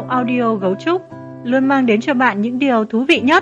Động Audio Gấu Trúc luôn mang đến cho bạn những điều thú vị nhất.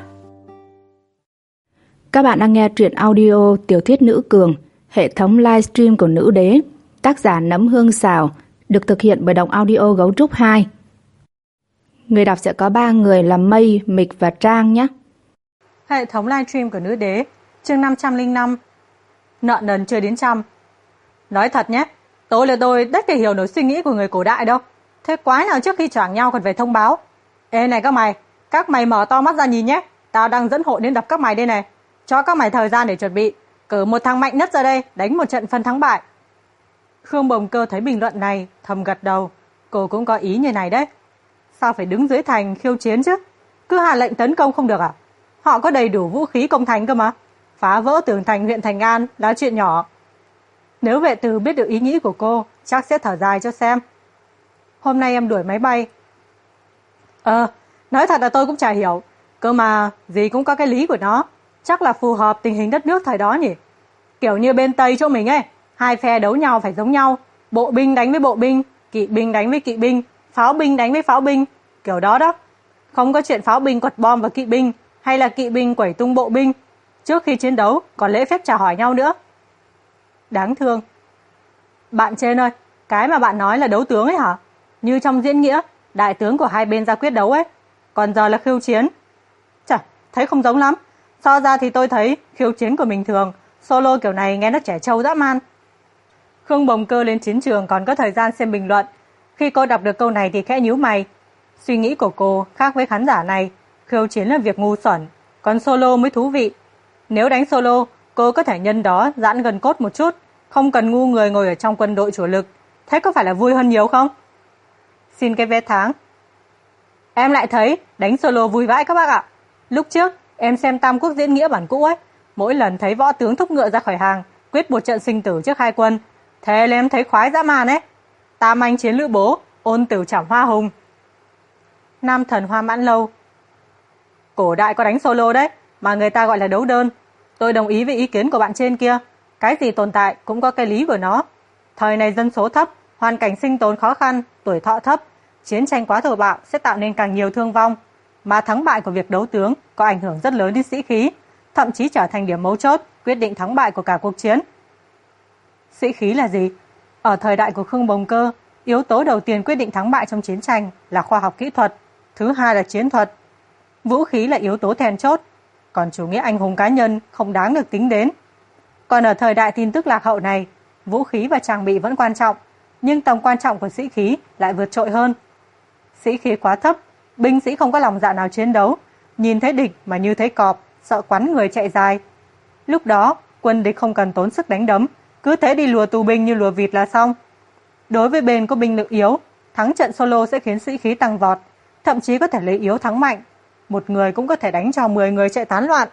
Các bạn đang nghe truyện audio tiểu thuyết Nữ Cường, hệ thống livestream của Nữ Đế, tác giả Nấm Hương Xào, được thực hiện bởi Động Audio Gấu Trúc 2. Người đọc sẽ có 3 người là Mây, Mịch và Trang nhé. Hệ thống livestream của Nữ Đế, chương 505. Nợ nần chưa đến trăm. Nói thật nhé, tôi đếch thể hiểu nổi suy nghĩ của người cổ đại đâu. Thế quái nào trước khi choảng nhau còn về thông báo. Ê này các mày mở to mắt ra nhìn nhé. Tao đang dẫn hội đến đập các mày đây này. Cho các mày thời gian để chuẩn bị. Cử một thằng mạnh nhất ra đây, đánh một trận phân thắng bại. Khương Bồng Cơ thấy bình luận này, thầm gật đầu. Cô cũng có ý như này đấy. Sao phải đứng dưới thành khiêu chiến chứ? Cứ hạ lệnh tấn công không được à? Họ có đầy đủ vũ khí công thành cơ mà. Phá vỡ tường thành huyện Thành An là chuyện nhỏ. Nếu Vệ Từ biết được ý nghĩ của cô, chắc sẽ thở dài cho xem. Hôm nay em đuổi máy bay. Nói thật là tôi cũng chả hiểu. Cơ mà gì cũng có cái lý của nó. Chắc là phù hợp tình hình đất nước thời đó nhỉ. Kiểu như bên Tây chỗ mình ấy, hai phe đấu nhau phải giống nhau. Bộ binh đánh với bộ binh, kỵ binh đánh với kỵ binh, pháo binh đánh với pháo binh. Kiểu đó đó. Không có chuyện pháo binh quật bom vào kỵ binh, hay là kỵ binh quẩy tung bộ binh. Trước khi chiến đấu còn lễ phép chào hỏi nhau nữa. Đáng thương. Bạn trên ơi, cái mà bạn nói là đấu tướng ấy hả? Như trong diễn nghĩa, đại tướng của hai bên ra quyết đấu ấy. Còn giờ là khiêu chiến. Chà, thấy không giống lắm. So ra thì tôi thấy khiêu chiến của mình thường. Solo kiểu này nghe nó trẻ trâu dã man. Khương Bồng Cơ lên chiến trường còn có thời gian xem bình luận. Khi cô đọc được câu này thì khẽ nhíu mày. Suy nghĩ của cô khác với khán giả này. Khiêu chiến là việc ngu xuẩn, còn solo mới thú vị. Nếu đánh solo, cô có thể nhân đó giãn gân cốt một chút. Không cần ngu người ngồi ở trong quân đội chủ lực. Thế có phải là vui hơn nhiều không? Xin cái vé tháng. Em lại thấy đánh solo vui vãi các bác ạ. Lúc trước em xem Tam Quốc diễn nghĩa bản cũ ấy, mỗi lần thấy võ tướng thúc ngựa ra khỏi hàng, quyết một trận sinh tử trước hai quân, thế nên em thấy khoái dã man ấy. Tam anh chiến Lữ Bố, ôn tử trảm Hoa Hùng. Nam Thần Hoa Mãn Lâu. Cổ đại có đánh solo đấy, mà người ta gọi là đấu đơn. Tôi đồng ý với ý kiến của bạn trên kia. Cái gì tồn tại cũng có cái lý của nó. Thời này dân số thấp, hoàn cảnh sinh tồn khó khăn, tuổi thọ thấp, chiến tranh quá thô bạo sẽ tạo nên càng nhiều thương vong. Mà thắng bại của việc đấu tướng có ảnh hưởng rất lớn đến sĩ khí, thậm chí trở thành điểm mấu chốt quyết định thắng bại của cả cuộc chiến. Sĩ khí là gì? Ở thời đại của Khương Bồng Cơ, yếu tố đầu tiên quyết định thắng bại trong chiến tranh là khoa học kỹ thuật, thứ hai là chiến thuật. Vũ khí là yếu tố then chốt, còn chủ nghĩa anh hùng cá nhân không đáng được tính đến. Còn ở thời đại tin tức lạc hậu này, vũ khí và trang bị vẫn quan trọng, nhưng tầm quan trọng của sĩ khí lại vượt trội hơn. Sĩ khí quá thấp, binh sĩ không có lòng dạ nào chiến đấu, nhìn thấy địch mà như thấy cọp, sợ quắn người chạy dài. Lúc đó, quân địch không cần tốn sức đánh đấm, cứ thế đi lùa tù binh như lùa vịt là xong. Đối với bên có binh lực yếu, thắng trận solo sẽ khiến sĩ khí tăng vọt, thậm chí có thể lấy yếu thắng mạnh. Một người cũng có thể đánh cho 10 người chạy tán loạn.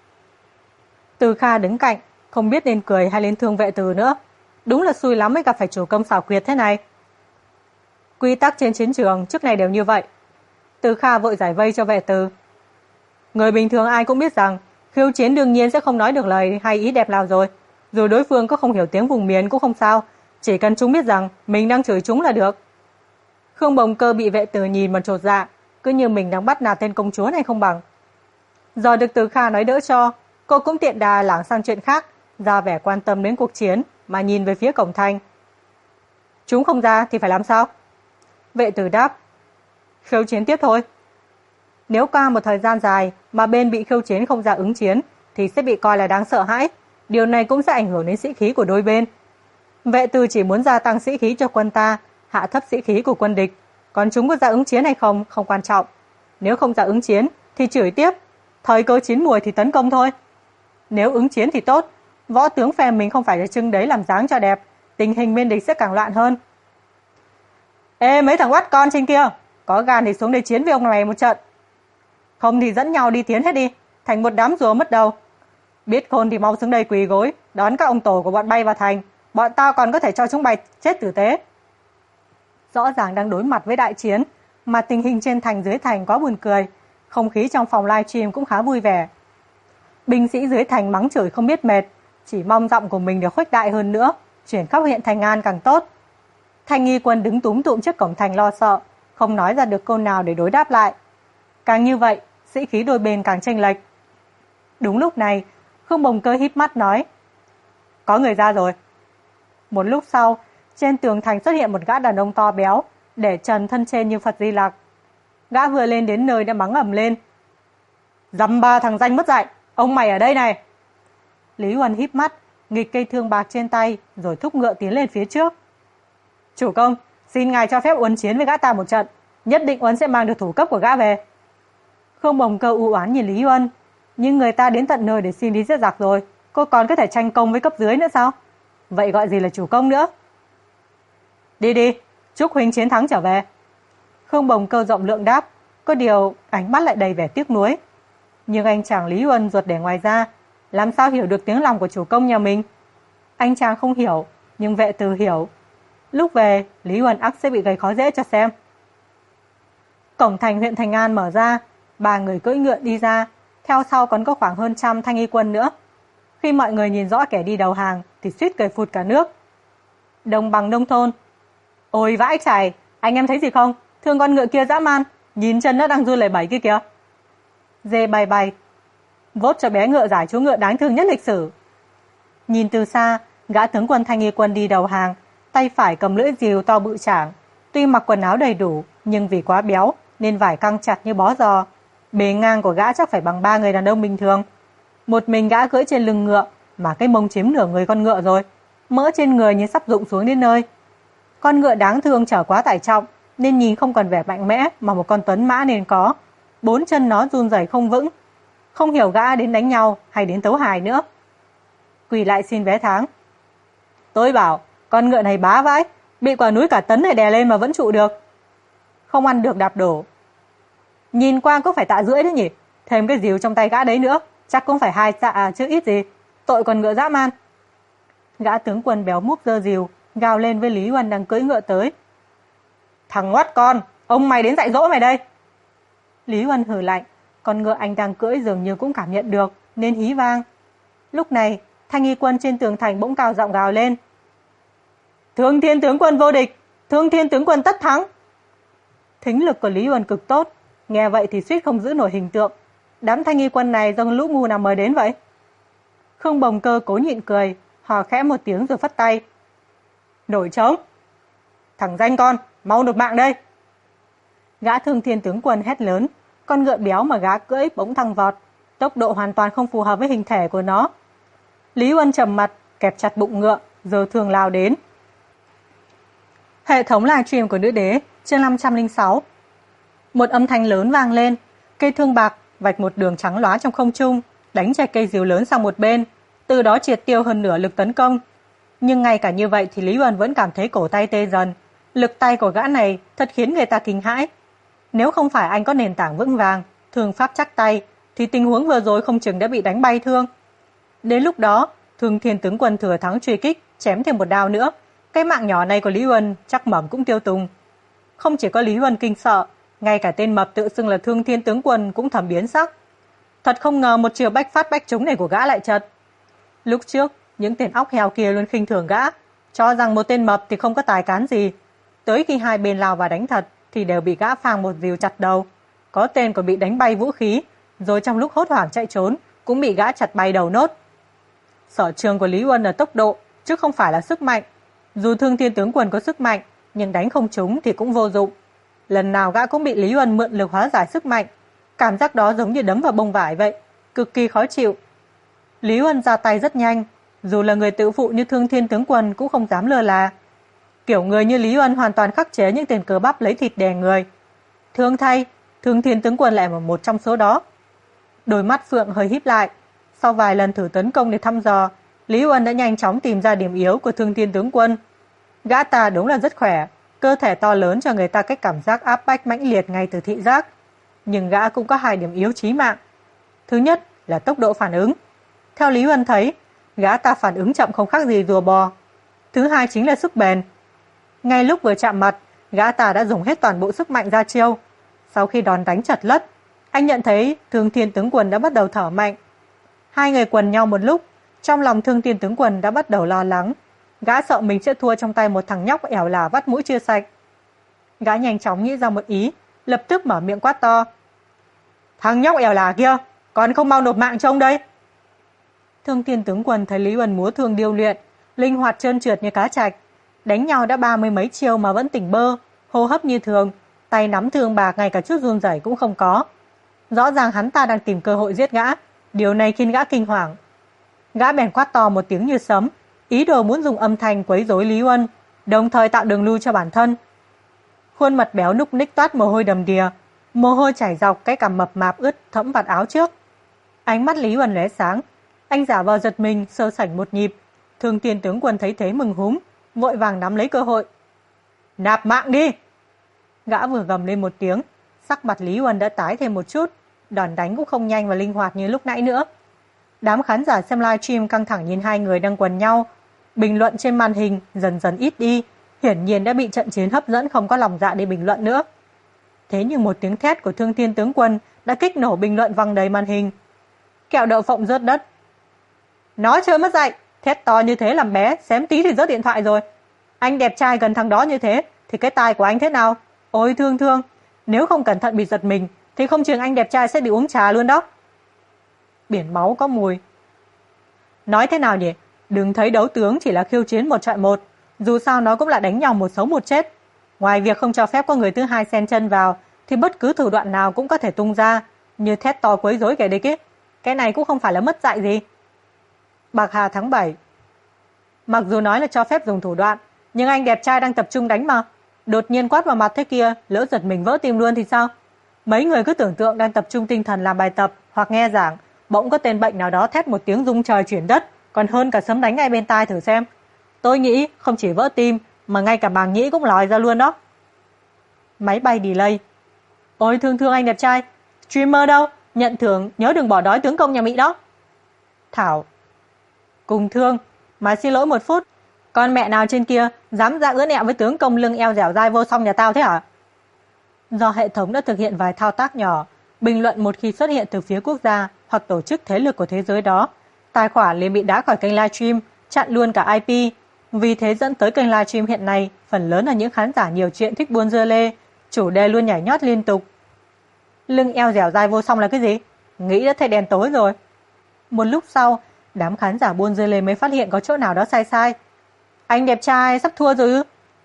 Từ Kha đứng cạnh, không biết nên cười hay lên thương Vệ Từ nữa. Đúng là xui lắm mới gặp phải chủ công xảo quyệt thế này. Quy tắc trên chiến trường trước này đều như vậy. Từ Kha vội giải vây cho Vệ Từ. Người bình thường ai cũng biết rằng khiêu chiến đương nhiên sẽ không nói được lời hay ý đẹp nào rồi. Dù đối phương có không hiểu tiếng vùng miền cũng không sao, chỉ cần chúng biết rằng mình đang chửi chúng là được. Khương Bồng Cơ bị Vệ Từ nhìn mà chột dạ, cứ như mình đang bắt nạt tên công chúa này không bằng. Giờ được Từ Kha nói đỡ cho, cô cũng tiện đà lảng sang chuyện khác, ra vẻ quan tâm đến cuộc chiến mà nhìn về phía cổng thành. Chúng không ra thì phải làm sao? Vệ Từ đáp, khiêu chiến tiếp thôi. Nếu qua một thời gian dài mà bên bị khiêu chiến không ra ứng chiến thì sẽ bị coi là đáng sợ hãi. Điều này cũng sẽ ảnh hưởng đến sĩ khí của đôi bên. Vệ Từ chỉ muốn gia tăng sĩ khí cho quân ta, hạ thấp sĩ khí của quân địch. Còn chúng có ra ứng chiến hay không quan trọng. Nếu không ra ứng chiến thì chửi tiếp, thời cơ chín muồi thì tấn công thôi. Nếu ứng chiến thì tốt, võ tướng phe mình không phải là trưng đấy làm dáng cho đẹp, tình hình bên địch sẽ càng loạn hơn. Ê mấy thằng oắt con trên kia, có gan thì xuống đây chiến với ông này một trận. Không thì dẫn nhau đi tiến hết đi, thành một đám rùa mất đầu. Biết khôn thì mau xuống đây quỳ gối, đón các ông tổ của bọn bay vào thành, bọn tao còn có thể cho chúng bay chết tử tế. Rõ ràng đang đối mặt với đại chiến, mà tình hình trên thành dưới thành quá buồn cười, không khí trong phòng livestream cũng khá vui vẻ. Binh sĩ dưới thành mắng chửi không biết mệt, chỉ mong giọng của mình được khuếch đại hơn nữa, chuyển khắp huyện Thành An càng tốt. Thanh nghi quân đứng túm tụm trước cổng thành lo sợ, không nói ra được câu nào để đối đáp lại. Càng như vậy, sĩ khí đôi bên càng chênh lệch. Đúng lúc này, Khương Bồng Cơ híp mắt nói: "Có người ra rồi." Một lúc sau, trên tường thành xuất hiện một gã đàn ông to béo, để trần thân trên như Phật Di Lặc. Gã vừa lên đến nơi đã mắng ầm lên: "Dăm ba thằng danh mất dạy, ông mày ở đây này!" Lý Huân híp mắt, nghịch cây thương bạc trên tay, rồi thúc ngựa tiến lên phía trước. "Chủ công, xin ngài cho phép Uấn chiến với gã ta một trận, nhất định Uấn sẽ mang được thủ cấp của gã về." Khương Bồng Cơ u oán nhìn Lý Huân, nhưng người ta đến tận nơi để xin đi giết giặc rồi, cô còn có thể tranh công với cấp dưới nữa sao? Vậy gọi gì là chủ công nữa? "Đi đi, chúc huynh chiến thắng trở về." Khương Bồng Cơ rộng lượng đáp, có điều ánh mắt lại đầy vẻ tiếc nuối. Nhưng anh chàng Lý Huân ruột để ngoài ra, làm sao hiểu được tiếng lòng của chủ công nhà mình? Anh chàng không hiểu, nhưng vệ từ hiểu. Lúc về, Lý Huân ắt sẽ bị gây khó dễ cho xem. Cổng thành huyện Thành An mở ra, 3 người cưỡi ngựa đi ra, theo sau còn có khoảng hơn 100 thanh y quân nữa. Khi mọi người nhìn rõ kẻ đi đầu hàng thì suýt cười phụt cả nước. Đồng bằng nông thôn: "Ôi vãi chài, anh em thấy gì không? Thương con ngựa kia dã man, nhìn chân nó đang run lẩy bẩy kia kìa." Dê bay bay: "Vốt cho bé ngựa giải chú ngựa đáng thương nhất lịch sử." Nhìn từ xa, gã tướng quân thanh y quân đi đầu hàng, tay phải cầm lưỡi rìu to bự chảng. Tuy mặc quần áo đầy đủ, nhưng vì quá béo nên vải căng chặt như bó giò. Bề ngang của gã chắc phải bằng 3 người đàn ông bình thường. Một mình gã cưỡi trên lưng ngựa, mà cái mông chiếm nửa người con ngựa rồi, mỡ trên người như sắp rụng xuống đến nơi. Con ngựa đáng thương chở quá tải trọng, nên nhìn không còn vẻ mạnh mẽ mà một con tuấn mã nên có. 4 chân nó run rẩy không vững. Không hiểu gã đến đánh nhau hay đến tấu hài nữa. Quỳ lại xin vé tháng: "Tôi bảo, con ngựa này bá vãi, bị quả núi cả tấn này đè lên mà vẫn trụ được." "Không ăn được đạp đổ." "Nhìn qua có phải tạ rưỡi đấy nhỉ, thêm cái rìu trong tay gã đấy nữa, chắc cũng phải 2 tạ chứ ít gì, tội con ngựa dã man." Gã tướng quân béo múp giơ rìu, gào lên với Lý Huân đang cưỡi ngựa tới: "Thằng ngoắt con, ông mày đến dạy dỗ mày đây." Lý Huân hừ lạnh, con ngựa anh đang cưỡi dường như cũng cảm nhận được, nên hí vang. Lúc này, thanh y quân trên tường thành bỗng cao giọng gào lên: "Thương Thiên tướng quân vô địch, Thương Thiên tướng quân tất thắng." Thính lực của Lý Huân cực tốt, nghe vậy thì suýt không giữ nổi hình tượng. Đám thanh y quân này do lũ ngu nào mời đến vậy? Khương Bồng Cơ cố nhịn cười, hò khẽ một tiếng rồi phất tay: "Nổi trống! Thằng danh con, mau nộp mạng đây!" Gã Thương Thiên tướng quân hét lớn, con ngựa béo mà gã cưỡi bỗng thăng vọt, tốc độ hoàn toàn không phù hợp với hình thể của nó. Lý Huân trầm mặt, kẹp chặt bụng ngựa, giờ thường lao đến. Hệ thống livestream của Nữ Đế, chương 506. Một âm thanh lớn vang lên, cây thương bạc vạch một đường trắng lóa trong không trung, đánh chạch cây diều lớn sang một bên, từ đó triệt tiêu hơn nửa lực tấn công. Nhưng ngay cả như vậy thì Lý Huân vẫn cảm thấy cổ tay tê dần. Lực tay của gã này thật khiến người ta kinh hãi. Nếu không phải anh có nền tảng vững vàng, thương pháp chắc tay, thì tình huống vừa rồi không chừng đã bị đánh bay thương. Đến lúc đó, Thương Thiên tướng quân thừa thắng truy kích, chém thêm một đao nữa, cái mạng nhỏ này của Lý Huân chắc mẩm cũng tiêu tùng. Không chỉ có Lý Huân kinh sợ, ngay cả tên mập tự xưng là Thương Thiên tướng quân cũng thầm biến sắc. Thật không ngờ một chiều bách phát bách trúng này của gã lại chật. Lúc trước, những tên óc heo kia luôn khinh thường gã, cho rằng một tên mập thì không có tài cán gì. Tới khi hai bên lao vào đánh thật thì đều bị gã phang một rìu chặt đầu. Có tên còn bị đánh bay vũ khí, rồi trong lúc hốt hoảng chạy trốn cũng bị gã chặt bay đầu nốt. Sở trường của Lý Huân là tốc độ, chứ không phải là sức mạnh. Dù Thương Thiên tướng quân có sức mạnh, nhưng đánh không trúng thì cũng vô dụng. Lần nào gã cũng bị Lý Huân mượn lực hóa giải sức mạnh. Cảm giác đó giống như đấm vào bông vải vậy, cực kỳ khó chịu. Lý Huân ra tay rất nhanh, dù là người tự phụ như Thương Thiên tướng quân cũng không dám lơ là. Kiểu người như Lý Huân hoàn toàn khắc chế những tên cờ bắp lấy thịt đè người. Thương thay, Thương Thiên tướng quân lại là một trong số đó. Đôi mắt Phượng hơi híp lại. Sau vài lần thử tấn công để thăm dò, Lý Huân đã nhanh chóng tìm ra điểm yếu của Thương Thiên tướng quân. Gã ta đúng là rất khỏe, cơ thể to lớn cho người ta cách cảm giác áp bách mãnh liệt ngay từ thị giác. Nhưng gã cũng có 2 điểm yếu chí mạng. Thứ nhất là tốc độ phản ứng. Theo Lý Huân thấy, gã ta phản ứng chậm không khác gì rùa bò. Thứ hai chính là sức bền. Ngay lúc vừa chạm mặt, gã ta đã dùng hết toàn bộ sức mạnh ra chiêu. Sau khi đòn đánh chật lất, anh nhận thấy Thương Thiên tướng quân đã bắt đầu thở mạnh. Hai người quần nhau một lúc, trong lòng Thương Thiên tướng quân đã bắt đầu lo lắng. Gã sợ mình sẽ thua trong tay một thằng nhóc ẻo lả vắt mũi chưa sạch. Gã nhanh chóng nghĩ ra một ý, lập tức mở miệng quát to. Thằng nhóc ẻo là kia, còn không mau nộp mạng cho ông đây. Thương Tiên tướng quân thấy Lý Uân múa thương điêu luyện, linh hoạt trơn trượt như cá trạch, đánh nhau đã 30 mấy chiêu mà vẫn tỉnh bơ, hô hấp như thường, tay nắm thương bạc ngay cả chút run rẩy cũng không có. Rõ ràng hắn ta đang tìm cơ hội giết gã, điều này khiến gã kinh hoàng. Gã bèn quát to một tiếng như sấm, ý đồ muốn dùng âm thanh quấy rối Lý Uân, đồng thời tạo đường lui cho bản thân. Khuôn mặt béo núc ních toát mồ hôi đầm đìa, mồ hôi chảy dọc cái cằm mập mạp ướt thẫm vạt áo trước. Ánh mắt Lý Uân lóe sáng, anh giả vờ giật mình, sơ sảnh một nhịp. Thương Tiên tướng quân thấy thế mừng húm, vội vàng nắm lấy cơ hội. Nạp mạng đi! Gã vừa gầm lên một tiếng, sắc mặt Lý Uân đã tái thêm một chút, đòn đánh cũng không nhanh và linh hoạt như lúc nãy nữa. Đám khán giả xem livestream căng thẳng nhìn hai người đang quần nhau, bình luận trên màn hình dần dần ít đi, hiển nhiên đã bị trận chiến hấp dẫn, không có lòng dạ để bình luận nữa. Thế nhưng một tiếng thét của Thương Thiên tướng quân đã kích nổ bình luận văng đầy màn hình. Kẹo đậu phộng rớt đất. Nó chơi mất dạy, thét to như thế làm bé, xém tí thì rớt điện thoại rồi. Anh đẹp trai gần thằng đó như thế, thì cái tai của anh thế nào? Ôi thương thương, nếu không cẩn thận bị giật mình, thì không chừng anh đẹp trai sẽ bị uống trà luôn đó. Biển máu có mùi. Nói thế nào nhỉ? Đừng thấy đấu tướng chỉ là khiêu chiến 1-1, dù sao nó cũng là đánh nhau một sống một chết. Ngoài việc không cho phép có người thứ hai xen chân vào, thì bất cứ thủ đoạn nào cũng có thể tung ra, như thét to quấy rối kẻ địch ấy. Cái này cũng không phải là mất dạy gì. Bạc Hà tháng 7. Mặc dù nói là cho phép dùng thủ đoạn, nhưng anh đẹp trai đang tập trung đánh mà. Đột nhiên quát vào mặt thế kia, lỡ giật mình vỡ tim luôn thì sao? Mấy người cứ tưởng tượng đang tập trung tinh thần làm bài tập hoặc nghe giảng, bỗng có tên bệnh nào đó thét một tiếng rung trời chuyển đất, còn hơn cả sấm đánh ngay bên tai thử xem. Tôi nghĩ không chỉ vỡ tim, mà ngay cả màng nhĩ cũng lòi ra luôn đó. Máy bay delay. Ôi thương thương anh đẹp trai, streamer đâu? Nhận thưởng nhớ đừng bỏ đói tướng công nhà Mỹ đó. Thảo. Cùng thương, mà xin lỗi một phút, con mẹ nào trên kia dám ra ưỡn ẹo với tướng công lưng eo dẻo dai vô song nhà tao thế hả? Do hệ thống đã thực hiện vài thao tác nhỏ, bình luận một khi xuất hiện từ phía quốc gia hoặc tổ chức thế lực của thế giới đó, tài khoản liền bị đá khỏi kênh livestream, chặn luôn cả IP. Vì thế dẫn tới kênh livestream hiện nay phần lớn là những khán giả nhiều chuyện thích buôn dưa lê, chủ đề luôn nhảy nhót liên tục. Lưng eo dẻo dai vô song là cái gì? Nghĩ đã thấy đèn tối rồi. Một lúc sau, đám khán giả buôn dưa lê mới phát hiện có chỗ nào đó sai sai. Anh đẹp trai sắp thua rồi ư?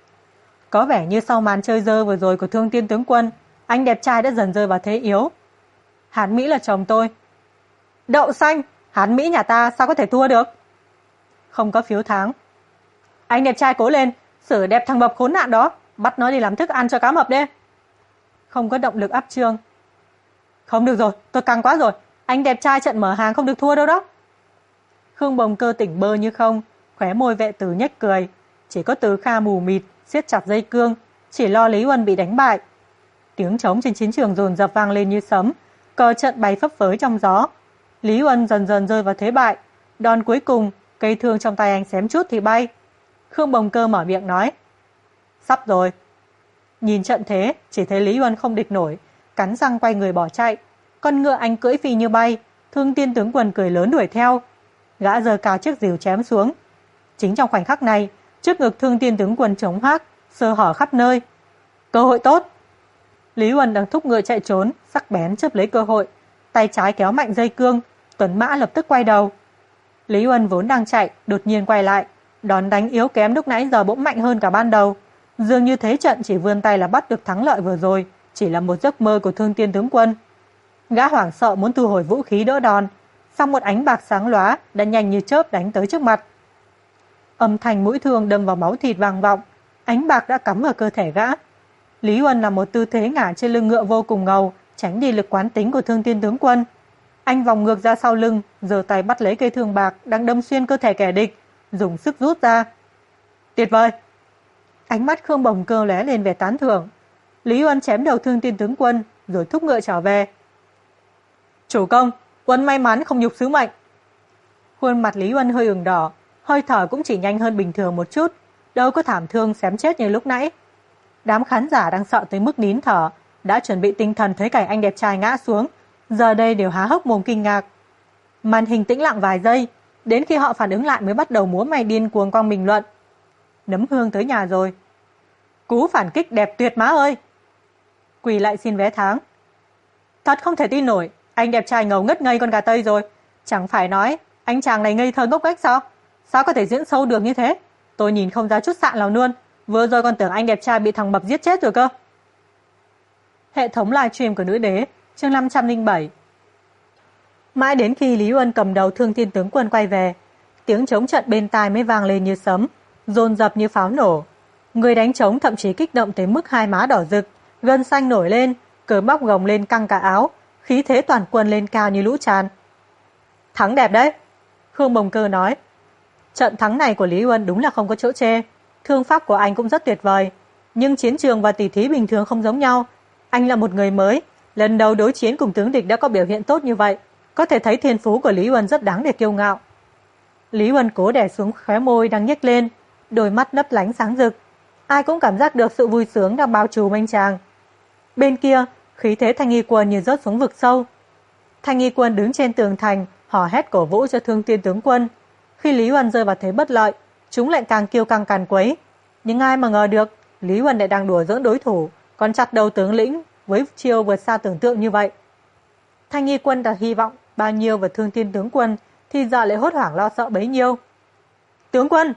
Có vẻ như sau màn chơi dơ vừa rồi của Thương Tiên tướng quân, anh đẹp trai đã dần rơi vào thế yếu. Hán Mỹ là chồng tôi. Đậu xanh, Hán Mỹ nhà ta sao có thể thua được? Không có phiếu tháng. Anh đẹp trai cố lên, xử đẹp thằng mập khốn nạn đó, bắt nó đi làm thức ăn cho cá mập đi. Không có động lực áp trương. Không được rồi, tôi căng quá rồi, anh đẹp trai trận mở hàng không được thua đâu đó. Khương Bồng Cơ tỉnh bơ như không, khóe môi Vệ Tử nhếch cười, chỉ có Từ Kha mù mịt siết chặt dây cương, chỉ lo Lý Uân bị đánh bại. Tiếng trống trên chiến trường dồn dập vang lên như sấm, cờ trận bay phấp phới trong gió. Lý Uân dần dần rơi vào thế bại, đòn cuối cùng, cây thương trong tay anh xém chút thì bay. Khương Bồng Cơ mở miệng nói, sắp rồi. Nhìn trận thế, chỉ thấy Lý Uân không địch nổi, cắn răng quay người bỏ chạy. Con ngựa anh cưỡi phi như bay, Thương Tiên tướng quân cười lớn đuổi theo. Gã giơ cao chiếc rìu chém xuống. Chính trong khoảnh khắc này, trước ngực Thương Tiên tướng quân trống hoác, sơ hở khắp nơi. Cơ hội tốt. Lý Uân đang thúc ngựa chạy trốn, sắc bén chớp lấy cơ hội, tay trái kéo mạnh dây cương, tuấn mã lập tức quay đầu. Lý Uân vốn đang chạy, đột nhiên quay lại, đòn đánh yếu kém lúc nãy giờ bỗng mạnh hơn cả ban đầu. Dường như thế trận chỉ vươn tay là bắt được thắng lợi vừa rồi, chỉ là một giấc mơ của Thương Tiên tướng quân. Gã hoảng sợ muốn thu hồi vũ khí đỡ đòn, xong một ánh bạc sáng lóa đã nhanh như chớp đánh tới trước mặt. Âm thanh mũi thương đâm vào máu thịt vang vọng, ánh bạc đã cắm vào cơ thể gã. Lý Uân làm một tư thế ngả trên lưng ngựa vô cùng ngầu, tránh đi lực quán tính của Thương Tiên tướng quân. Anh vòng ngược ra sau lưng, giơ tay bắt lấy cây thương bạc đang đâm xuyên cơ thể kẻ địch, dùng sức rút ra. Tuyệt vời! Ánh mắt Khương Bồng Cơ lóe lên vẻ tán thưởng. Lý Uân chém đầu Thương Tiên tướng quân, rồi thúc ngựa trở về. Chủ công, Uân may mắn không nhục sứ mệnh. Khuôn mặt Lý Uân hơi ửng đỏ, hơi thở cũng chỉ nhanh hơn bình thường một chút, đâu có thảm thương xém chết như lúc nãy. Đám khán giả đang sợ tới mức nín thở, đã chuẩn bị tinh thần thấy cảnh anh đẹp trai ngã xuống, giờ đây đều há hốc mồm kinh ngạc. Màn hình tĩnh lặng vài giây, đến khi họ phản ứng lại mới bắt đầu múa may điên cuồng quăng bình luận. Nấm hương tới nhà rồi. Cú phản kích đẹp tuyệt má ơi. Quỳ lại xin vé tháng. Thật không thể tin nổi, anh đẹp trai ngầu ngất ngây con gà Tây rồi. Chẳng phải nói anh chàng này ngây thơ ngốc nghếch sao? Sao có thể diễn sâu được như thế? Tôi nhìn không ra chút sạn nào luôn. Vừa rồi còn tưởng anh đẹp trai bị thằng mập giết chết rồi cơ. Hệ thống livestream của Nữ Đế, chương 507. Mãi đến khi Lý Uân cầm đầu Thương Thiên tướng quân quay về, tiếng trống trận bên tai mới vang lên như sấm, dồn dập như pháo nổ. Người đánh trống thậm chí kích động tới mức hai má đỏ rực, gân xanh nổi lên, cờ bóc gồng lên căng cả áo, khí thế toàn quân lên cao như lũ tràn. Thắng đẹp đấy, Khương Bồng Cơ nói. Trận thắng này của Lý Uân đúng là không có chỗ chê, thương pháp của anh cũng rất tuyệt vời, nhưng chiến trường và tỷ thí bình thường không giống nhau. Anh là một người mới, lần đầu đối chiến cùng tướng địch đã có biểu hiện tốt như vậy, có thể thấy thiên phú của Lý Uân rất đáng để kiêu ngạo. Lý Uân cố đè xuống khóe môi đang nhếch lên, đôi mắt lấp lánh sáng rực. Ai cũng cảm giác được sự vui sướng đang bao trùm anh chàng. Bên kia, khí thế Thanh Nghi Quân như rớt xuống vực sâu. Thanh Nghi Quân đứng trên tường thành, hò hét cổ vũ cho Thương Thiên tướng quân. Khi Lý Uân rơi vào thế bất lợi, chúng lại càng kiêu căng càn quấy. Nhưng ai mà ngờ được, Lý Uân lại đang đùa giỡn đối thủ, còn chặt đầu tướng lĩnh với chiêu vượt xa tưởng tượng như vậy. Thanh Nghi Quân đặt hy vọng bao nhiêu vào Thương Thiên tướng quân, thì giờ lại hốt hoảng lo sợ bấy nhiêu. Tướng quân!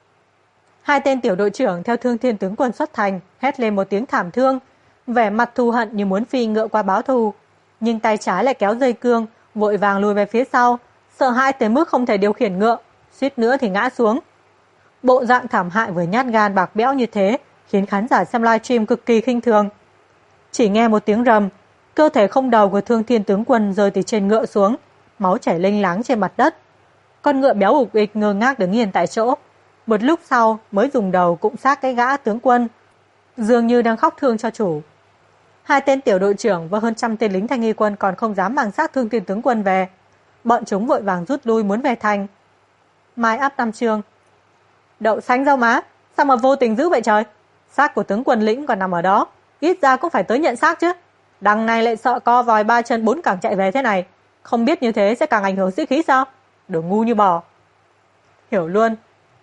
Hai tên tiểu đội trưởng theo Thương Thiên tướng quân xuất thành, hét lên một tiếng thảm thương, vẻ mặt thù hận như muốn phi ngựa qua báo thù, nhưng tay trái lại kéo dây cương, vội vàng lùi về phía sau, sợ hãi tới mức không thể điều khiển ngựa, suýt nữa thì ngã xuống. Bộ dạng thảm hại với nhát gan bạc bẽo như thế khiến khán giả xem livestream cực kỳ khinh thường. Chỉ nghe một tiếng rầm, cơ thể không đầu của Thương Thiên tướng quân rơi từ trên ngựa xuống, máu chảy lênh láng trên mặt đất. Con ngựa béo ục ịch ngơ ngác đứng yên tại chỗ, một lúc sau mới dùng đầu cụng sát cái gã tướng quân, dường như đang khóc thương cho chủ. Hai tên tiểu đội trưởng và hơn 100 tên lính Thanh Nghi Quân còn không dám mang xác Thương Thiên tướng quân về. Bọn chúng vội vàng rút lui muốn về thành. Mai áp Tam Trương. Đậu xanh rau má, sao mà vô tình giữ vậy trời? Xác của tướng quân lĩnh còn nằm ở đó, ít ra cũng phải tới nhận xác chứ. Đằng này lại sợ co vòi 3 chân 4 cẳng chạy về thế này, không biết như thế sẽ càng ảnh hưởng sĩ khí sao? Đồ ngu như bò. Hiểu luôn.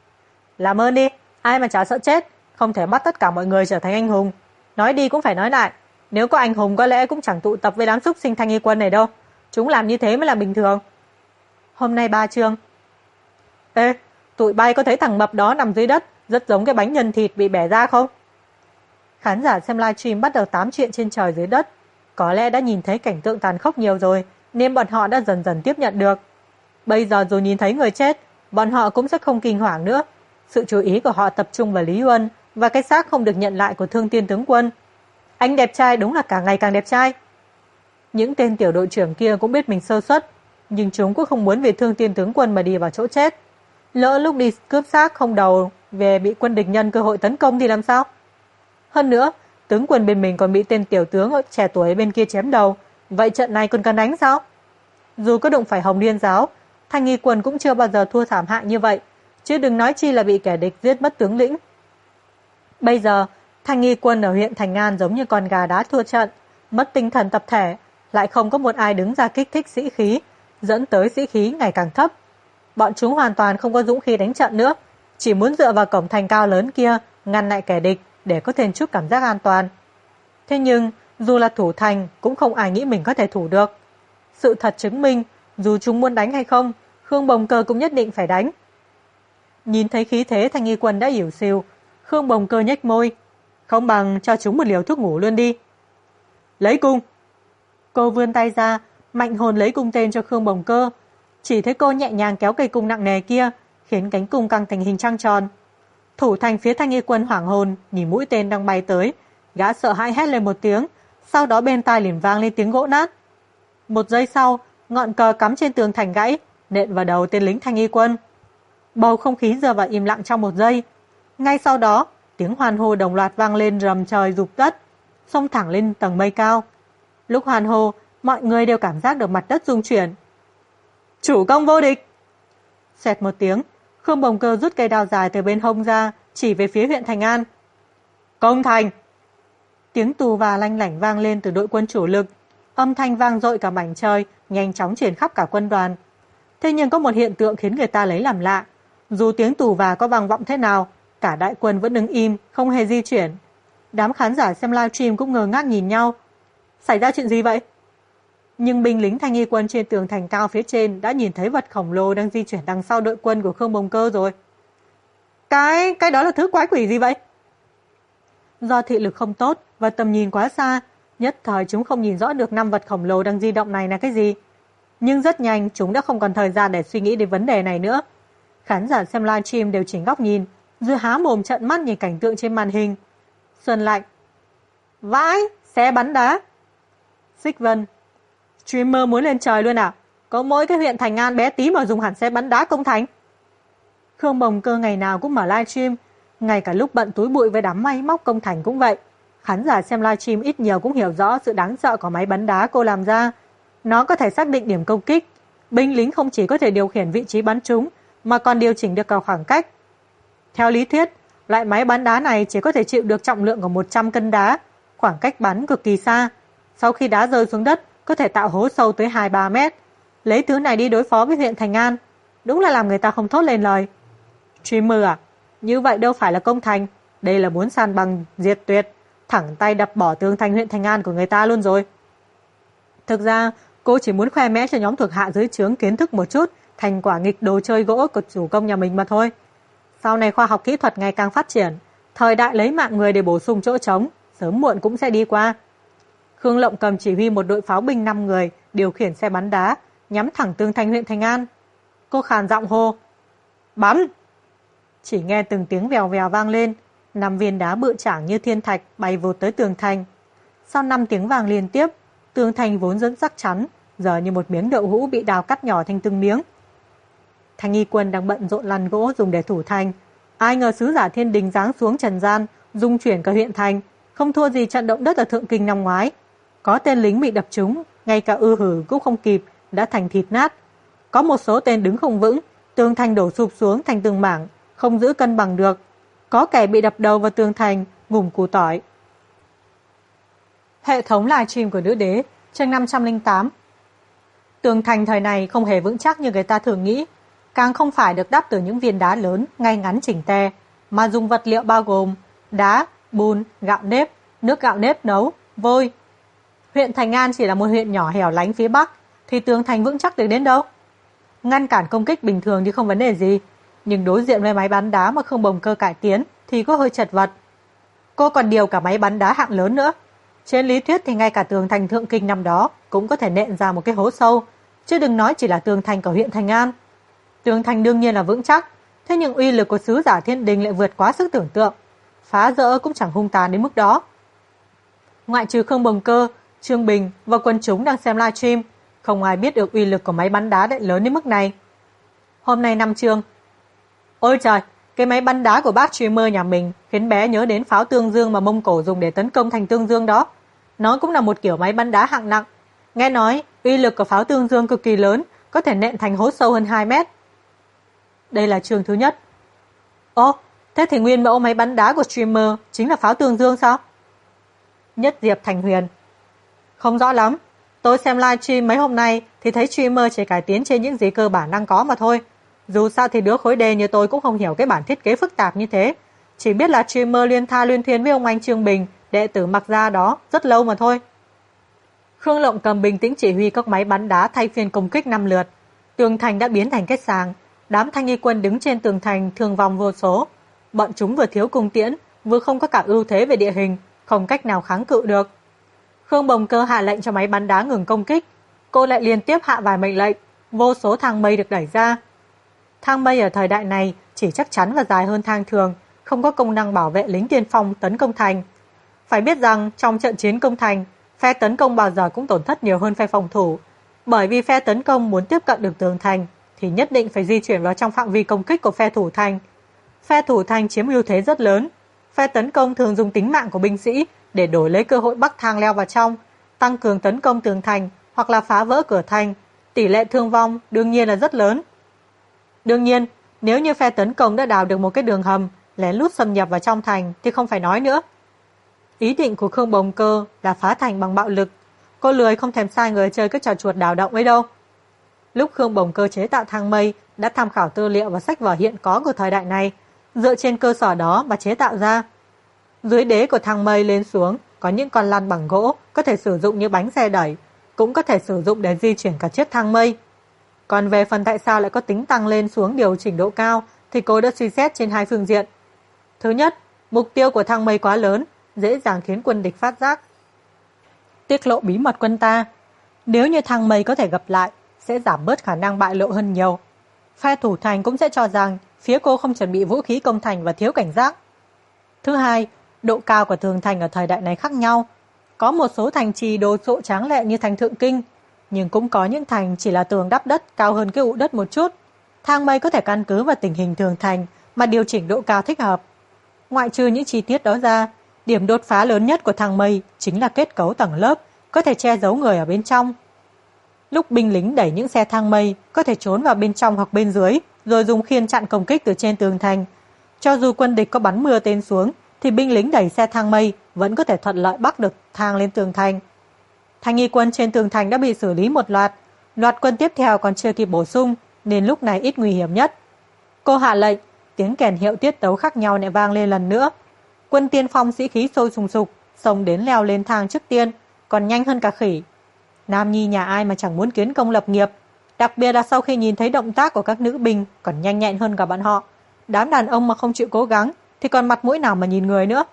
Làm ơn đi, ai mà chả sợ chết, không thể bắt tất cả mọi người trở thành anh hùng. Nói đi cũng phải nói lại, nếu có anh hùng có lẽ cũng chẳng tụ tập với đám súc sinh Thanh Nghi Quân này đâu. Chúng làm như thế mới là bình thường. Hôm nay 3 chương. Ê, tụi bay có thấy thằng mập đó nằm dưới đất, rất giống cái bánh nhân thịt bị bẻ ra không? Khán giả xem livestream bắt đầu tám chuyện trên trời dưới đất. Có lẽ đã nhìn thấy cảnh tượng tàn khốc nhiều rồi, nên bọn họ đã dần dần tiếp nhận được. Bây giờ dù nhìn thấy người chết, bọn họ cũng sẽ không kinh hoàng nữa. Sự chú ý của họ tập trung vào Lý Uân và cái xác không được nhận lại của Thương Thiên tướng quân. Anh đẹp trai đúng là càng ngày càng đẹp trai. Những tên tiểu đội trưởng kia cũng biết mình sơ suất, nhưng chúng cũng không muốn vì Thương Thiên tướng quân mà đi vào chỗ chết. Lỡ lúc đi cướp xác không đầu về bị quân địch nhân cơ hội tấn công thì làm sao? Hơn nữa, tướng quân bên mình còn bị tên tiểu tướng ở trẻ tuổi bên kia chém đầu, vậy trận này còn cần đánh sao? Dù có đụng phải Hồng Liên giáo, Thanh Nghi Quân cũng chưa bao giờ thua thảm hại như vậy, chứ đừng nói chi là bị kẻ địch giết mất tướng lĩnh. Bây giờ, Thanh Nghi Quân ở huyện Thành An giống như con gà đá thua trận, mất tinh thần tập thể, lại không có một ai đứng ra kích thích sĩ khí, dẫn tới sĩ khí ngày càng thấp. Bọn chúng hoàn toàn không có dũng khí đánh trận nữa, chỉ muốn dựa vào cổng thành cao lớn kia ngăn lại kẻ địch để có thêm chút cảm giác an toàn. Thế nhưng, dù là thủ thành cũng không ai nghĩ mình có thể thủ được. Sự thật chứng minh, dù chúng muốn đánh hay không, Khương Bồng Cơ cũng nhất định phải đánh. Nhìn thấy khí thế Thanh Nghi Quân đã ỉu xìu, Khương Bồng Cơ nhếch môi, không bằng cho chúng một liều thuốc ngủ luôn đi. Lấy cung. Cô vươn tay ra, mạnh hồn lấy cung tên cho Khương Bồng Cơ. Chỉ thấy cô nhẹ nhàng kéo cây cung nặng nề kia, khiến cánh cung căng thành hình trăng tròn. Thủ thành phía Thanh Nghi Quân hoảng hồn, nhìn mũi tên đang bay tới, gã sợ hãi hét lên một tiếng, sau đó bên tai liền vang lên tiếng gỗ nát. Một giây sau, ngọn cờ cắm trên tường thành gãy, nện vào đầu tên lính Thanh Nghi Quân. Bầu không khí rơi vào im lặng trong một giây. Ngay sau đó, tiếng hoan hô đồng loạt vang lên rầm trời rục đất, xông thẳng lên tầng mây cao. Lúc hoan hô, mọi người đều cảm giác được mặt đất rung chuyển. Chủ công vô địch! Xẹt một tiếng, Khương Bồng Cơ rút cây đao dài từ bên hông ra, chỉ về phía huyện Thành An. Công thành! Tiếng tù và lanh lảnh vang lên từ đội quân chủ lực, âm thanh vang dội cả mảnh trời, nhanh chóng truyền khắp cả quân đoàn. Thế nhưng có một hiện tượng khiến người ta lấy làm lạ. Dù tiếng tù và có vang vọng thế nào, cả đại quân vẫn đứng im, không hề di chuyển. Đám khán giả xem livestream cũng ngơ ngác nhìn nhau. Xảy ra chuyện gì vậy? Nhưng binh lính Thanh Y quân trên tường thành cao phía trên đã nhìn thấy vật khổng lồ đang di chuyển đằng sau đội quân của Khương Bồng Cơ rồi. Cái đó là thứ quái quỷ gì vậy? Do thị lực không tốt và tầm nhìn quá xa, nhất thời chúng không nhìn rõ được 5 vật khổng lồ đang di động này là cái gì. Nhưng rất nhanh chúng đã không còn thời gian để suy nghĩ đến vấn đề này nữa. Khán giả xem livestream đều chỉnh góc nhìn, rồi há mồm trợn mắt nhìn cảnh tượng trên màn hình. Xuân Lạnh: vãi, xe bắn đá. Xích Vân: streamer muốn lên trời luôn à? Có mỗi cái huyện Thành An bé tí mà dùng hẳn xe bắn đá công thành. Khương Bồng Cơ ngày nào cũng mở livestream, ngay cả lúc bận túi bụi với đám máy móc công thành cũng vậy. Khán giả xem livestream ít nhiều cũng hiểu rõ sự đáng sợ của máy bắn đá cô làm ra. Nó có thể xác định điểm công kích. Binh lính không chỉ có thể điều khiển vị trí bắn trúng, mà còn điều chỉnh được cả khoảng cách. Theo lý thuyết, loại máy bắn đá này chỉ có thể chịu được trọng lượng của 100 cân đá, khoảng cách bắn cực kỳ xa. Sau khi đá rơi xuống đất, có thể tạo hố sâu tới 2-3 mét. Lấy thứ này đi đối phó với huyện Thành An, đúng là làm người ta không thốt lên lời. Streamer à? Như vậy đâu phải là công thành, đây là muốn san bằng diệt tuyệt, thẳng tay đập bỏ tường thành huyện Thành An của người ta luôn rồi. Thực ra, cô chỉ muốn khoe mẽ cho nhóm thuộc hạ dưới trướng kiến thức một chút thành quả nghịch đồ chơi gỗ của chủ công nhà mình mà thôi. Sau này khoa học kỹ thuật ngày càng phát triển, thời đại lấy mạng người để bổ sung chỗ trống, sớm muộn cũng sẽ đi qua. Khương Lộng Cầm chỉ huy một đội pháo binh 5 người điều khiển xe bắn đá, nhắm thẳng tường thành huyện Thành An. Cô khàn giọng hô: bắn! Chỉ nghe từng tiếng vèo vèo vang lên, 5 viên đá bự chảng như thiên thạch bay vụt tới tường thành. Sau 5 tiếng vang liên tiếp, tường thành vốn rất chắc chắn, giờ như một miếng đậu hũ bị đào cắt nhỏ thành từng miếng. Thanh Y quân đang bận rộn lăn gỗ dùng để thủ thành. Ai ngờ sứ giả thiên đình giáng xuống trần gian, dung chuyển cả huyện thành, không thua gì trận động đất ở Thượng Kinh năm ngoái. Có tên lính bị đập trúng, ngay cả ư hử cũng không kịp, đã thành thịt nát. Có một số tên đứng không vững, tường thành đổ sụp xuống thành từng mảng, không giữ cân bằng được. Có kẻ bị đập đầu vào tường thành, ngủm củ tỏi. Hệ thống livestream của Nữ Đế, chương 508. Tường thành thời này không hề vững chắc như người ta thường nghĩ, càng không phải được đắp từ những viên đá lớn, ngay ngắn chỉnh tề, mà dùng vật liệu bao gồm đá, bùn, gạo nếp, nước gạo nếp nấu, vôi. Huyện Thành An chỉ là một huyện nhỏ hẻo lánh phía Bắc, thì tường thành vững chắc được đến đâu? Ngăn cản công kích bình thường thì không vấn đề gì, nhưng đối diện với máy bắn đá mà Khương Bồng Cơ cải tiến thì có hơi chật vật. Cô còn điều cả máy bắn đá hạng lớn nữa. Trên lý thuyết thì ngay cả tường thành Thượng Kinh năm đó cũng có thể nện ra một cái hố sâu, chứ đừng nói chỉ là tường thành của huyện Thành An. Tường thành đương nhiên là vững chắc, thế nhưng uy lực của sứ giả thiên đình lại vượt quá sức tưởng tượng, phá rỡ cũng chẳng hung tàn đến mức đó. Ngoại trừ Khương Bồng Cơ, Trương Bình và quân chúng đang xem livestream, không ai biết được uy lực của máy bắn đá lại lớn đến mức này. Hôm nay 5 chương. Ôi trời, cái máy bắn đá của bác streamer nhà mình khiến bé nhớ đến pháo Tương Dương mà Mông Cổ dùng để tấn công thành Tương Dương đó. Nó cũng là một kiểu máy bắn đá hạng nặng. Nghe nói, uy lực của pháo Tương Dương cực kỳ lớn, có thể nện thành hố sâu hơn 2 mét. Đây là chương thứ nhất. Ồ, thế thì nguyên mẫu máy bắn đá của streamer chính là pháo Tương Dương sao? Nhất Diệp Thành Huyền: không rõ lắm. Tôi xem livestream mấy hôm nay thì thấy streamer chỉ cải tiến trên những gì cơ bản đang có mà thôi. Dù sao thì đứa khối đề như tôi cũng không hiểu cái bản thiết kế phức tạp như thế. Chỉ biết là streamer liên tha liên thuyên với ông anh Trương Bình, đệ tử Mặc Gia đó, rất lâu mà thôi. Khương Lộng Cầm bình tĩnh chỉ huy các máy bắn đá thay phiên công kích 5 lượt. Tường thành đã biến thành kết sàng. Đám Thanh Y quân đứng trên tường thành thương vong vô số. Bọn chúng vừa thiếu cung tiễn, vừa không có cả ưu thế về địa hình, không cách nào kháng cự được. Khương Bồng Cơ hạ lệnh cho máy bắn đá ngừng công kích. Cô lại liên tiếp hạ vài mệnh lệnh, vô số thang mây được đẩy ra. Thang mây ở thời đại này chỉ chắc chắn và dài hơn thang thường, không có công năng bảo vệ lính tiên phong tấn công thành. Phải biết rằng trong trận chiến công thành, phe tấn công bao giờ cũng tổn thất nhiều hơn phe phòng thủ, bởi vì phe tấn công muốn tiếp cận được tường thành thì nhất định phải di chuyển vào trong phạm vi công kích của phe thủ thành. Phe thủ thành chiếm ưu thế rất lớn, phe tấn công thường dùng tính mạng của binh sĩ để đổi lấy cơ hội bắc thang leo vào trong, tăng cường tấn công tường thành hoặc là phá vỡ cửa thành. Tỷ lệ thương vong đương nhiên là rất lớn. Đương nhiên, nếu như phe tấn công đã đào được một cái đường hầm, lén lút xâm nhập vào trong thành thì không phải nói nữa. Ý định của Khương Bồng Cơ là phá thành bằng bạo lực. Cô lười không thèm sai người chơi các trò chuột đào động ấy đâu. Lúc Khương Bồng Cơ chế tạo thang mây đã tham khảo tư liệu và sách vở hiện có của thời đại này, dựa trên cơ sở đó mà chế tạo ra. Dưới đế của thang mây lên xuống có những con lăn bằng gỗ, có thể sử dụng như bánh xe đẩy, cũng có thể sử dụng để di chuyển cả chiếc thang mây. Còn về phần tại sao lại có tính tăng lên xuống điều chỉnh độ cao thì cô đã suy xét trên hai phương diện. Thứ nhất, mục tiêu của thang mây quá lớn, dễ dàng khiến quân địch phát giác. Tiết lộ bí mật quân ta. Nếu như thang mây có thể gặp lại, sẽ giảm bớt khả năng bại lộ hơn nhiều. Phe thủ thành cũng sẽ cho rằng phía cô không chuẩn bị vũ khí công thành và thiếu cảnh giác. Thứ hai, độ cao của tường thành ở thời đại này khác nhau. Có một số thành trì đồ sộ tráng lệ như thành Thượng Kinh, nhưng cũng có những thành chỉ là tường đắp đất cao hơn cái ụ đất một chút. Thang mây có thể căn cứ vào tình hình tường thành mà điều chỉnh độ cao thích hợp. Ngoại trừ những chi tiết đó ra, điểm đột phá lớn nhất của thang mây chính là kết cấu tầng lớp, có thể che giấu người ở bên trong. Lúc binh lính đẩy những xe thang mây, có thể trốn vào bên trong hoặc bên dưới, rồi dùng khiên chặn công kích từ trên tường thành. Cho dù quân địch có bắn mưa tên xuống, thì binh lính đẩy xe thang mây vẫn có thể thuận lợi bắt được thang lên tường thành. Thanh nghi quân trên tường thành đã bị xử lý một loạt quân tiếp theo còn chưa kịp bổ sung, nên lúc này ít nguy hiểm nhất. Cô hạ lệnh, tiếng kèn hiệu tiết tấu khác nhau lại vang lên lần nữa. Quân tiên phong sĩ khí sôi sùng sục, xông đến leo lên thang trước tiên, còn nhanh hơn cả khỉ. Nam nhi nhà ai mà chẳng muốn kiến công lập nghiệp, đặc biệt là sau khi nhìn thấy động tác của các nữ binh còn nhanh nhẹn hơn cả bọn họ. Đám đàn ông mà không chịu cố gắng thì còn mặt mũi nào mà nhìn người nữa.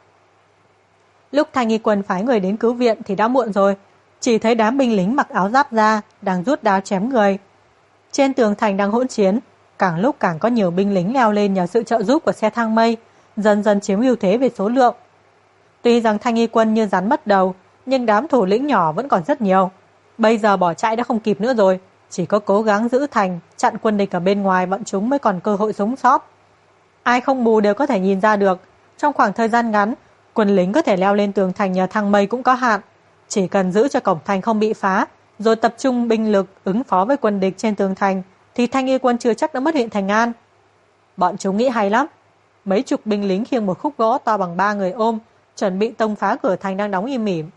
Lúc Thanh nghi quân phái người đến cứu viện thì đã muộn rồi, chỉ thấy đám binh lính mặc áo giáp da đang rút đao chém người. Trên tường thành đang hỗn chiến, càng lúc càng có nhiều binh lính leo lên nhờ sự trợ giúp của xe thang mây, dần dần chiếm ưu thế về số lượng. Tuy rằng Thanh nghi quân như rắn mất đầu, nhưng đám thủ lĩnh nhỏ vẫn còn rất nhiều. Bây giờ bỏ chạy đã không kịp nữa rồi, chỉ có cố gắng giữ thành, chặn quân địch ở bên ngoài bọn chúng mới còn cơ hội sống sót. Ai không mù đều có thể nhìn ra được, trong khoảng thời gian ngắn, quân lính có thể leo lên tường thành nhờ thang mây cũng có hạn. Chỉ cần giữ cho cổng thành không bị phá, rồi tập trung binh lực ứng phó với quân địch trên tường thành, thì Thanh nghi quân chưa chắc đã mất huyện Thành An. Bọn chúng nghĩ hay lắm. Mấy chục binh lính khiêng một khúc gỗ to bằng 3 người ôm, chuẩn bị tông phá cửa thành đang đóng im mỉm.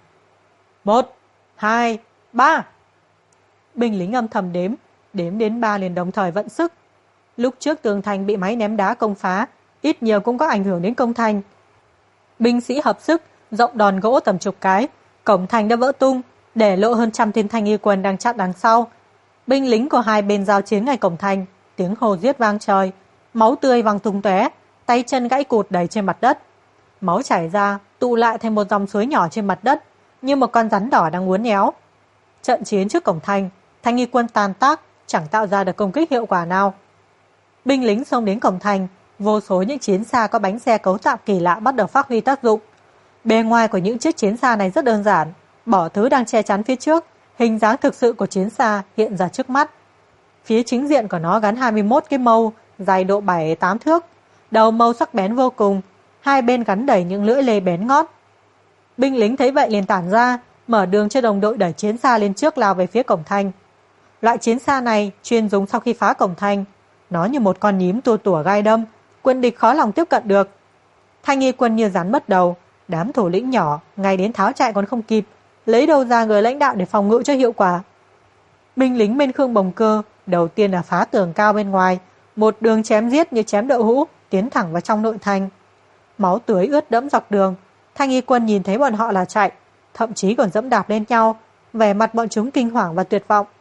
1, 2, 3. Binh lính âm thầm đếm đến 3 liền đồng thời vận sức. Lúc trước tường thành bị máy ném đá công phá, ít nhiều cũng có ảnh hưởng đến công thành. Binh sĩ hợp sức, rộng đòn gỗ tầm chục cái, cổng thành đã vỡ tung, để lộ hơn 100 tên Thanh nghi quân đang chặn đằng sau. Binh lính của hai bên giao chiến ngay cổng thành, tiếng hò giết vang trời, máu tươi văng tung tóe, tay chân gãy cụt đầy trên mặt đất. Máu chảy ra, tụ lại thành một dòng suối nhỏ trên mặt đất, như một con rắn đỏ đang uốn éo. Trận chiến trước cổng thành, Thanh nghi quân tan tác, chẳng tạo ra được công kích hiệu quả nào. Binh lính xông đến cổng thành, vô số những chiến xa có bánh xe cấu tạo kỳ lạ bắt đầu phát huy tác dụng. Bề ngoài của những chiếc chiến xa này rất đơn giản, bỏ thứ đang che chắn phía trước, hình dáng thực sự của chiến xa hiện ra trước mắt. Phía chính diện của nó gắn 21 cái mâu, dài độ 7-8 thước, đầu mâu sắc bén vô cùng, hai bên gắn đầy những lưỡi lê bén ngót. Binh lính thấy vậy liền tản ra, mở đường cho đồng đội đẩy chiến xa lên trước lao về phía cổng thành. Loại chiến xa này chuyên dùng sau khi phá cổng thành, nó như một con nhím tua tủa gai đâm, quân địch khó lòng tiếp cận được. Thanh nghi quân như rắn mất đầu, đám thủ lĩnh nhỏ ngay đến tháo chạy còn không kịp, lấy đâu ra người lãnh đạo để phòng ngự cho hiệu quả. Binh lính bên Khương Bồng Cơ đầu tiên là phá tường cao bên ngoài, một đường chém giết như chém đậu hũ, tiến thẳng vào trong nội thành. Máu tưới ướt đẫm dọc đường, Thanh nghi quân nhìn thấy bọn họ là chạy, thậm chí còn dẫm đạp lên nhau, vẻ mặt bọn chúng kinh hoàng và tuyệt vọng.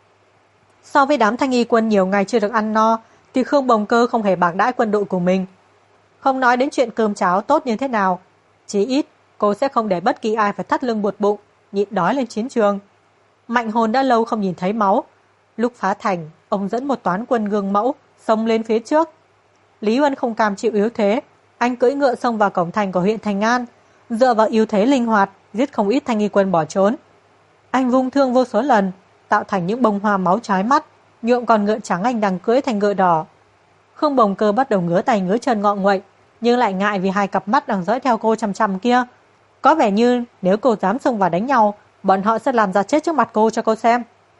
So với đám Thanh nghi quân nhiều ngày chưa được ăn no, thì Khương Bồng Cơ không hề bạc đãi quân đội của mình. Không nói đến chuyện cơm cháo tốt như thế nào, chí ít cô sẽ không để bất kỳ ai phải thắt lưng buột bụng, nhịn đói lên chiến trường. Mạnh Hồn đã lâu không nhìn thấy máu. Lúc phá thành, ông dẫn một toán quân gương mẫu xông lên phía trước. Lý Uân không cam chịu yếu thế, anh cưỡi ngựa xông vào cổng thành của huyện Thành An, dựa vào ưu thế linh hoạt, giết không ít Thanh nghi quân bỏ trốn. Anh vung thương vô số lần, tạo thành những bông hoa máu chói mắt, nhuộm con ngựa trắng anh đang cưỡi thành ngựa đỏ. Khương Bồng Cơ bắt đầu ngứa tay ngứa chân ngọ nguậy, nhưng lại ngại vì hai cặp mắt đang dõi theo cô chằm chằm kia. Có vẻ như nếu cô dám xông vào đánh nhau, bọn họ sẽ làm ra chết trước mặt cô cho cô xem.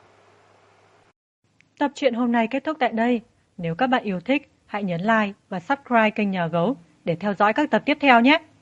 Tập truyện hôm nay kết thúc tại đây. Nếu các bạn yêu thích, hãy nhấn like và subscribe kênh Nhà Gấu để theo dõi các tập tiếp theo nhé.